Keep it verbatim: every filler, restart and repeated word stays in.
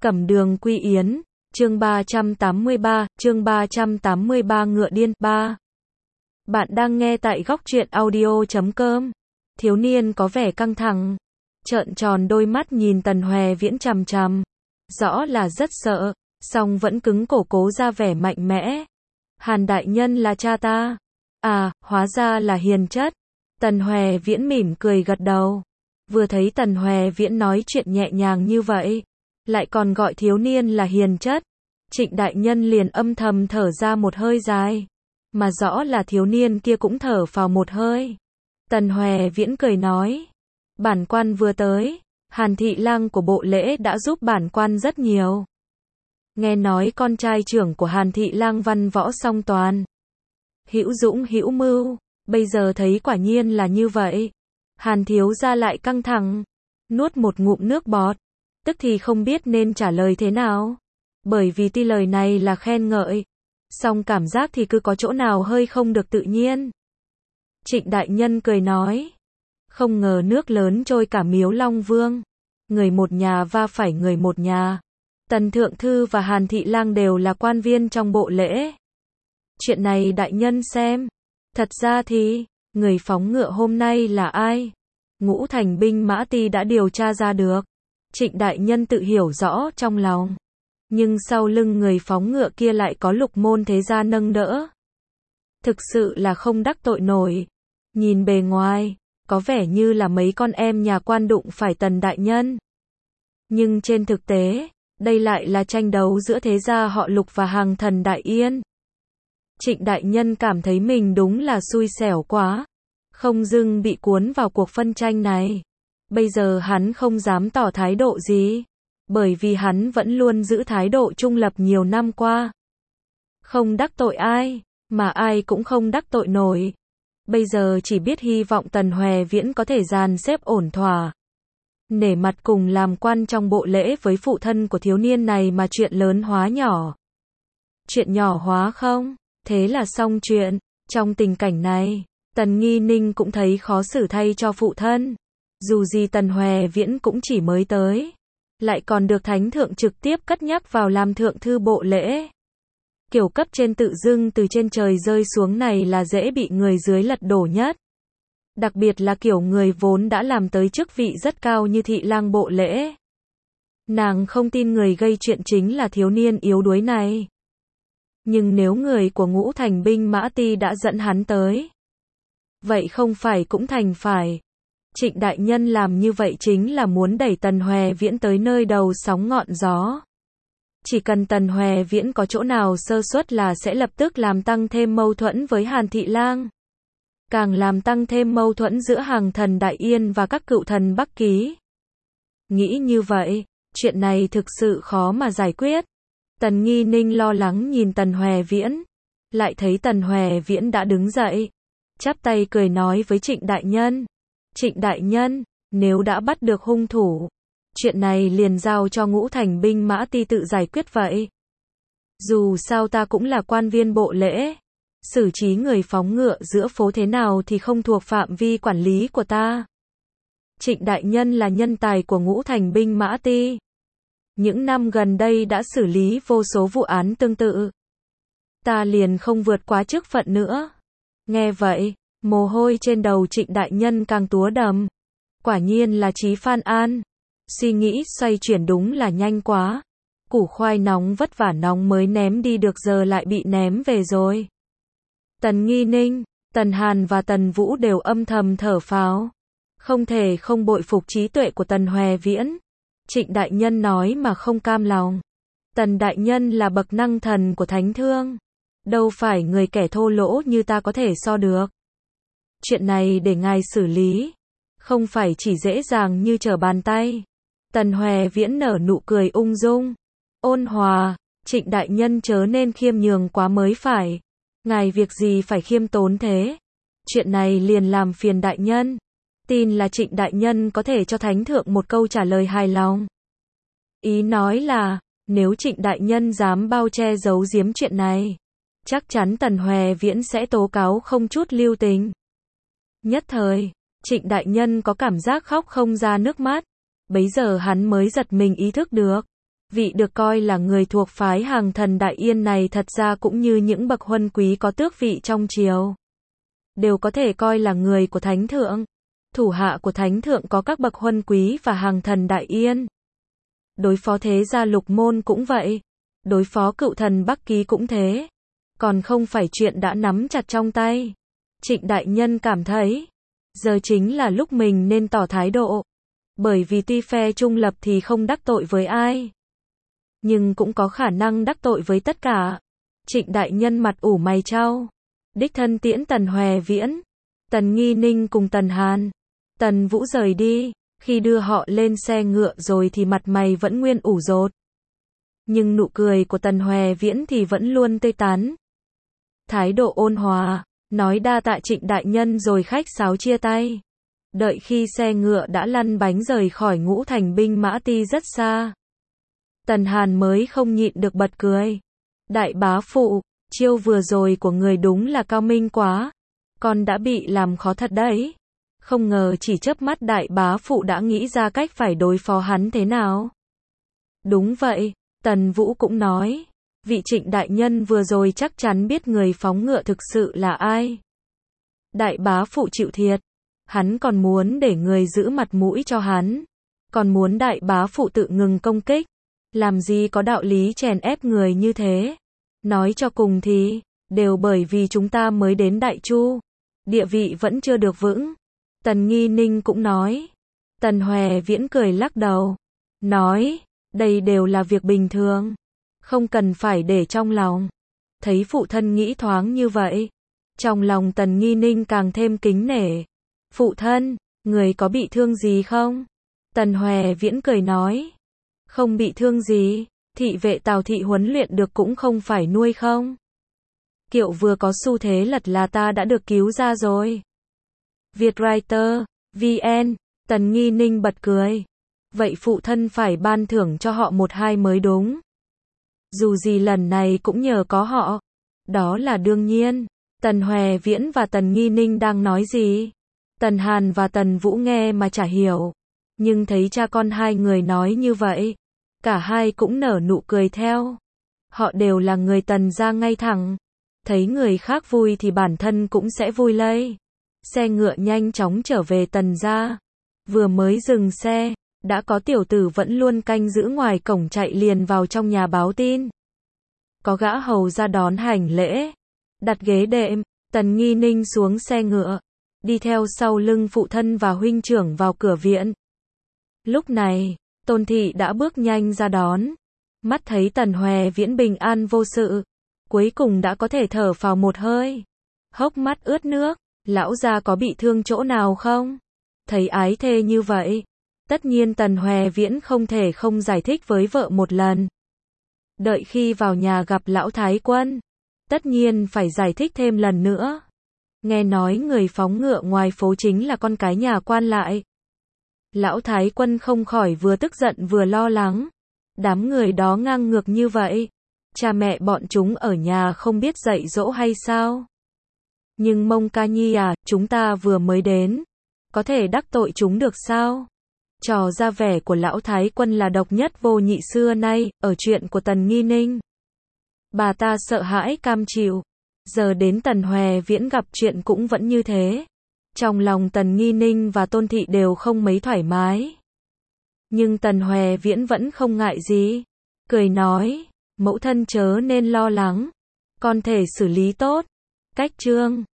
Cẩm Đường Quy Yến, chương ba trăm tám mươi ba, chương ba trăm tám mươi ba Ngựa Điên, ba. Bạn đang nghe tại góc truyện audio chấm com. Thiếu niên có vẻ căng thẳng, trợn tròn đôi mắt nhìn Tần Hoè Viễn chằm chằm. Rõ là rất sợ, song vẫn cứng cổ cố ra vẻ mạnh mẽ. Hàn đại nhân là cha ta. À, hóa ra là hiền chất. Tần Hoè Viễn mỉm cười gật đầu. Vừa thấy Tần Hoè Viễn nói chuyện nhẹ nhàng như vậy, lại còn gọi thiếu niên là hiền chất, Trịnh đại nhân liền âm thầm thở ra một hơi dài, mà rõ là thiếu niên kia cũng thở phào một hơi. Tần Hoè Viễn cười nói, bản quan vừa tới, Hàn thị lang của bộ lễ đã giúp bản quan rất nhiều. Nghe nói con trai trưởng của Hàn thị lang văn võ song toàn, hữu dũng hữu mưu, bây giờ thấy quả nhiên là như vậy. Hàn thiếu gia lại căng thẳng, nuốt một ngụm nước bọt, tức thì không biết nên trả lời thế nào. Bởi vì tuy lời này là khen ngợi, song cảm giác thì cứ có chỗ nào hơi không được tự nhiên. Trịnh đại nhân cười nói, không ngờ nước lớn trôi cả Miếu Long Vương, người một nhà va phải người một nhà. Tần thượng thư và Hàn thị lang đều là quan viên trong bộ lễ. Chuyện này đại nhân xem, thật ra thì người phóng ngựa hôm nay là ai? Ngũ Thành binh mã ti đã điều tra ra được. Trịnh đại nhân tự hiểu rõ trong lòng. Nhưng sau lưng người phóng ngựa kia lại có Lục môn thế gia nâng đỡ. Thực sự là không đắc tội nổi. Nhìn bề ngoài, có vẻ như là mấy con em nhà quan đụng phải Tần đại nhân. Nhưng trên thực tế, đây lại là tranh đấu giữa thế gia họ Lục và hàng thần Đại Yên. Trịnh đại nhân cảm thấy mình đúng là xui xẻo quá, không dưng bị cuốn vào cuộc phân tranh này. Bây giờ hắn không dám tỏ thái độ gì, bởi vì hắn vẫn luôn giữ thái độ trung lập nhiều năm qua. Không đắc tội ai, mà ai cũng không đắc tội nổi. Bây giờ chỉ biết hy vọng Tần Hoè Viễn có thể dàn xếp ổn thỏa, nể mặt cùng làm quan trong bộ lễ với phụ thân của thiếu niên này mà chuyện lớn hóa nhỏ. Chuyện nhỏ hóa không? Thế là xong chuyện. Trong tình cảnh này, Tần Nghi Ninh cũng thấy khó xử thay cho phụ thân. Dù gì Tần Hoè Viễn cũng chỉ mới tới, lại còn được thánh thượng trực tiếp cất nhắc vào làm thượng thư bộ lễ. Kiểu cấp trên tự dưng từ trên trời rơi xuống này là dễ bị người dưới lật đổ nhất. Đặc biệt là kiểu người vốn đã làm tới chức vị rất cao như thị lang bộ lễ. Nàng không tin người gây chuyện chính là thiếu niên yếu đuối này. Nhưng nếu người của Ngũ Thành binh mã ti đã dẫn hắn tới, vậy không phải cũng thành phải. Trịnh đại nhân làm như vậy chính là muốn đẩy Tần Hoè Viễn tới nơi đầu sóng ngọn gió. Chỉ cần Tần Hoè Viễn có chỗ nào sơ suất là sẽ lập tức làm tăng thêm mâu thuẫn với Hàn thị lang. Càng làm tăng thêm mâu thuẫn giữa hàng thần Đại Yên và các cựu thần Bắc Ký. Nghĩ như vậy, chuyện này thực sự khó mà giải quyết. Tần Nghi Ninh lo lắng nhìn Tần Hoè Viễn, lại thấy Tần Hoè Viễn đã đứng dậy, chắp tay cười nói với Trịnh đại nhân. Trịnh đại nhân, nếu đã bắt được hung thủ, chuyện này liền giao cho Ngũ Thành binh mã ti tự giải quyết vậy. Dù sao ta cũng là quan viên bộ lễ, xử trí người phóng ngựa giữa phố thế nào thì không thuộc phạm vi quản lý của ta. Trịnh đại nhân là nhân tài của Ngũ Thành binh mã ti. Những năm gần đây đã xử lý vô số vụ án tương tự. Ta liền không vượt quá chức phận nữa. Nghe vậy, mồ hôi trên đầu Trịnh đại nhân càng túa đầm. Quả nhiên là Chí Phan An. Suy nghĩ xoay chuyển đúng là nhanh quá. Củ khoai nóng vất vả nóng mới ném đi được giờ lại bị ném về rồi. Tần Nghi Ninh, Tần Hàn và Tần Vũ đều âm thầm thở phào. Không thể không bội phục trí tuệ của Tần Hoè Viễn. Trịnh đại nhân nói mà không cam lòng. Tần đại nhân là bậc năng thần của thánh thương, đâu phải người kẻ thô lỗ như ta có thể so được. Chuyện này để ngài xử lý, không phải chỉ dễ dàng như trở bàn tay. Tần Hoè Viễn nở nụ cười ung dung, ôn hòa. Trịnh đại nhân chớ nên khiêm nhường quá mới phải. Ngài việc gì phải khiêm tốn thế? Chuyện này liền làm phiền đại nhân. Tin là Trịnh đại nhân có thể cho thánh thượng một câu trả lời hài lòng. Ý nói là, nếu Trịnh đại nhân dám bao che giấu giếm chuyện này, chắc chắn Tần Hoè Viễn sẽ tố cáo không chút lưu tình. Nhất thời, Trịnh đại nhân có cảm giác khóc không ra nước mắt. Bấy giờ hắn mới giật mình ý thức được, Vị được coi là người thuộc phái Hàng Thần Đại Yên này thật ra cũng như những bậc huân quý có tước vị trong triều, đều có thể coi là người của Thánh Thượng. Thủ hạ của Thánh Thượng có các bậc huân quý và Hàng Thần Đại Yên. Đối phó thế gia Lục Môn cũng vậy. Đối phó cựu thần Bắc Ký cũng thế. Còn không phải chuyện đã nắm chặt trong tay. Trịnh đại nhân cảm thấy, giờ chính là lúc mình nên tỏ thái độ. Bởi vì tuy phe trung lập thì không đắc tội với ai, nhưng cũng có khả năng đắc tội với tất cả. Trịnh đại nhân mặt ủ mày chau, đích thân tiễn Tần Hoè Viễn, Tần Nghi Ninh cùng Tần Hàn, Tần Vũ rời đi. Khi đưa họ lên xe ngựa rồi thì mặt mày vẫn nguyên ủ rột, nhưng nụ cười của Tần Hoè Viễn thì vẫn luôn tươi tắn. Thái độ ôn hòa, nói đa tạ Trịnh đại nhân rồi khách sáo chia tay. Đợi khi xe ngựa đã lăn bánh rời khỏi Ngũ Thành binh mã ti rất xa, Tần Hàn mới không nhịn được bật cười. Đại bá phụ, chiêu vừa rồi của người đúng là cao minh quá. Con đã bị làm khó thật đấy. Không ngờ chỉ chớp mắt đại bá phụ đã nghĩ ra cách phải đối phó hắn thế nào. Đúng vậy, Tần Vũ cũng nói. Vị Trịnh đại nhân vừa rồi chắc chắn biết người phóng ngựa thực sự là ai. Đại bá phụ chịu thiệt. Hắn còn muốn để người giữ mặt mũi cho hắn. Còn muốn đại bá phụ tự ngừng công kích. Làm gì có đạo lý chèn ép người như thế. Nói cho cùng thì, đều bởi vì chúng ta mới đến Đại Chu. Địa vị vẫn chưa được vững. Tần Nghi Ninh cũng nói. Tần Hoè Viễn cười lắc đầu. Nói, đây đều là việc bình thường. Không cần phải để trong lòng. Thấy phụ thân nghĩ thoáng như vậy. Trong lòng Tần Nghi Ninh càng thêm kính nể. Phụ thân, người có bị thương gì không? Tần Hoè Viễn cười nói. Không bị thương gì, thị vệ Tào thị huấn luyện được cũng không phải nuôi không? Kiệu vừa có xu thế lật là ta đã được cứu ra rồi. Vietwriter, vê en, Tần Nghi Ninh bật cười. Vậy phụ thân phải ban thưởng cho họ một hai mới đúng. Dù gì lần này cũng nhờ có họ. Đó là đương nhiên. Tần Hoè Viễn và Tần Nghi Ninh đang nói gì? Tần Hàn và Tần Vũ nghe mà chả hiểu. Nhưng thấy cha con hai người nói như vậy, cả hai cũng nở nụ cười theo. Họ đều là người Tần gia ngay thẳng. Thấy người khác vui thì bản thân cũng sẽ vui lây. Xe ngựa nhanh chóng trở về Tần gia. Vừa mới dừng xe, đã có tiểu tử vẫn luôn canh giữ ngoài cổng chạy liền vào trong nhà báo tin. Có gã hầu ra đón hành lễ, đặt ghế đệm, Tần Nghi Ninh xuống xe ngựa, đi theo sau lưng phụ thân và huynh trưởng vào cửa viện. Lúc này, Tôn thị đã bước nhanh ra đón. Mắt thấy Tần Hoè Viễn bình an vô sự, cuối cùng đã có thể thở phào một hơi. Hốc mắt ướt nước, lão gia có bị thương chỗ nào không? Thấy ái thê như vậy, tất nhiên Tần Hoè Viễn không thể không giải thích với vợ một lần. Đợi khi vào nhà gặp lão thái quân, tất nhiên phải giải thích thêm lần nữa. Nghe nói người phóng ngựa ngoài phố chính là con cái nhà quan lại. Lão thái quân không khỏi vừa tức giận vừa lo lắng. Đám người đó ngang ngược như vậy, cha mẹ bọn chúng ở nhà không biết dạy dỗ hay sao? Nhưng Mông Ca Nhi à, chúng ta vừa mới đến, có thể đắc tội chúng được sao? Trò ra vẻ của lão thái quân là độc nhất vô nhị xưa nay, ở chuyện của Tần Nghi Ninh. Bà ta sợ hãi cam chịu. Giờ đến Tần Hoè Viễn gặp chuyện cũng vẫn như thế. Trong lòng Tần Nghi Ninh và Tôn thị đều không mấy thoải mái. Nhưng Tần Hoè Viễn vẫn không ngại gì. Cười nói, mẫu thân chớ nên lo lắng. Con thể xử lý tốt. Cách chương